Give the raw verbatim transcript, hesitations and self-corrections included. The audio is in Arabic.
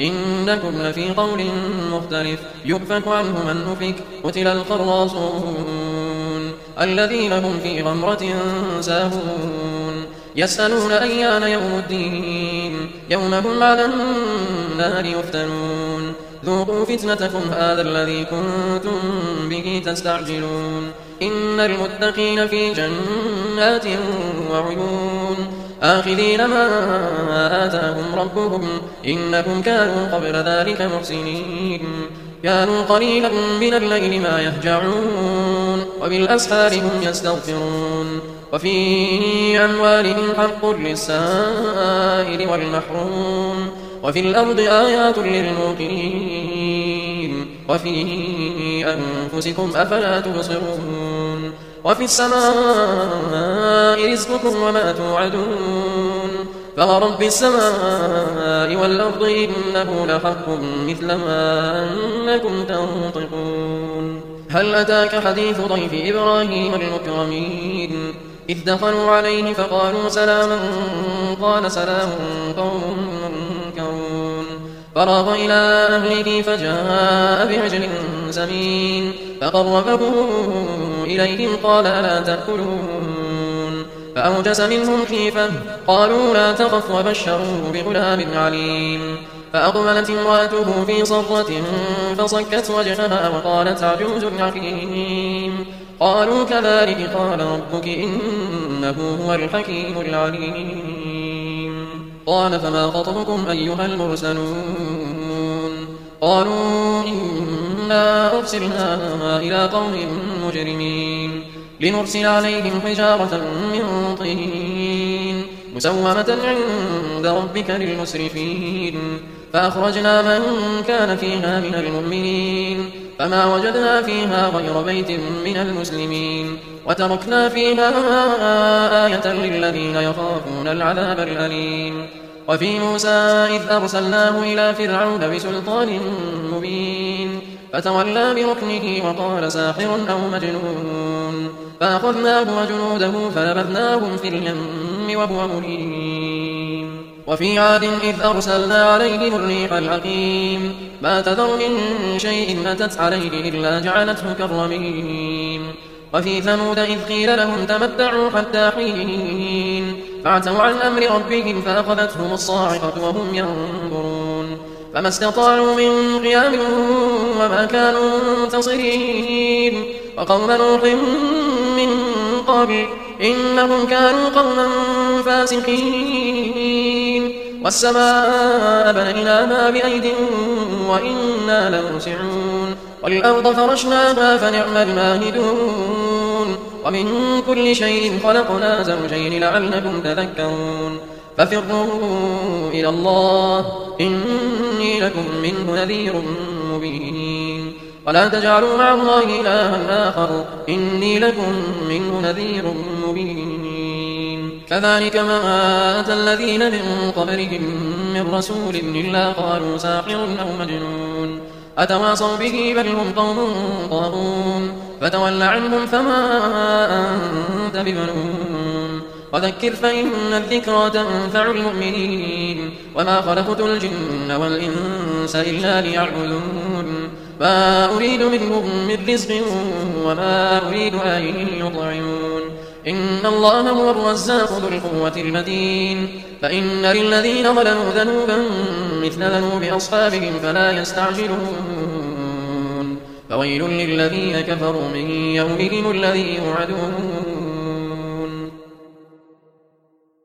إنكم لفي قول مختلف يؤفك عنه من أفك قتل الخراصون الذين هم في غمرة ساهون يسألون أيان يوم الدين يوم هم على النار يفتنون ذوقوا فتنتكم هذا الذي كنتم به تستعجلون إن المتقين في جنات وعيون آخذين ما آتاهم ربهم إنهم كانوا قبل ذلك محسنين كانوا قليلا من الليل ما يهجعون وبالأسحار هم يستغفرون وفي أموالهم حق للسائل والمحروم وفي الأرض آيات للموقنين وفي أنفسكم أفلا تبصرون وفي السماء رزقكم وما توعدون فورب السماء والأرض إنه لحق مثل ما أنكم تنطقون هل أتاك حديث ضيف إبراهيم المكرمين إذ دخلوا عليه فقالوا سلاما قال سلام قوم منكرون فراغ إلى أهله فجاء بعجل سمين فقربه إليهم قال ألا تأكلون فأوجس منهم خيفة قالوا لا تخف وبشروه بغلام عليم فأقبلت امرأته في صرة فصكت وجهها وقالت عجوز عقيم قالوا كذلك قال ربك إنه هو الحكيم العليم قال فما خطبكم أيها المرسلون قالوا إنا أرسلنا إلى قوم مجرمين لنرسل عليهم حجارة من طين مسومة عند ربك للمسرفين فأخرجنا من كان فيها من المؤمنين فما وجدنا فيها غير بيت من المسلمين وتركنا فيها آية للذين يخافون العذاب الأليم وفي موسى إذ أرسلناه إلى فرعون بسلطان مبين فتولى بركنه وقال ساحر أو مجنون فأخذناه وجنوده فنبذناهم في اليم وهو مليم وفي عاد إذ أرسلنا عليهم الريح العقيم ما تذر من شيء أتت عليه إلا جعلته كالرميم وفي ثمود إذ قيل لهم تمتعوا حتى حين فعتوا عن أمر ربهم فأخذتهم الصاعقة وهم ينظرون فما استطاعوا من قيام وما كانوا منتصرين وقوم نوح من قبل إنهم كانوا قوما فاسقين والسماء بنيناها بأيد وإنا لموسعون والأرض فرشناها فنعم الماهدون ومن كل شيء خلقنا زوجين لعلكم تذكرون ففروا إلى الله إني لكم منه نذير مبين ولا تجعلوا مع الله إلها آخر إني لكم منه نذير مبين كذلك ما أتى الذين من قبلهم من رسول إلا قالوا ساحر أو مجنون أتواصوا به بل هم قوم طاغون فتول عنهم فما أنت بملوم وذكر فإن الذكرى تنفع المؤمنين وما خلقت الجن والإنس إلا ليعبدون ما أريد منهم من رزق وما أريد أن يطعمون إن الله هو الرزاق ذو القوة المتين فإن للذين ظلموا ذنوبا مثل ذنوب أصحابهم فلا يستعجلون فويل للذين كفروا من يومهم الذي يوعدون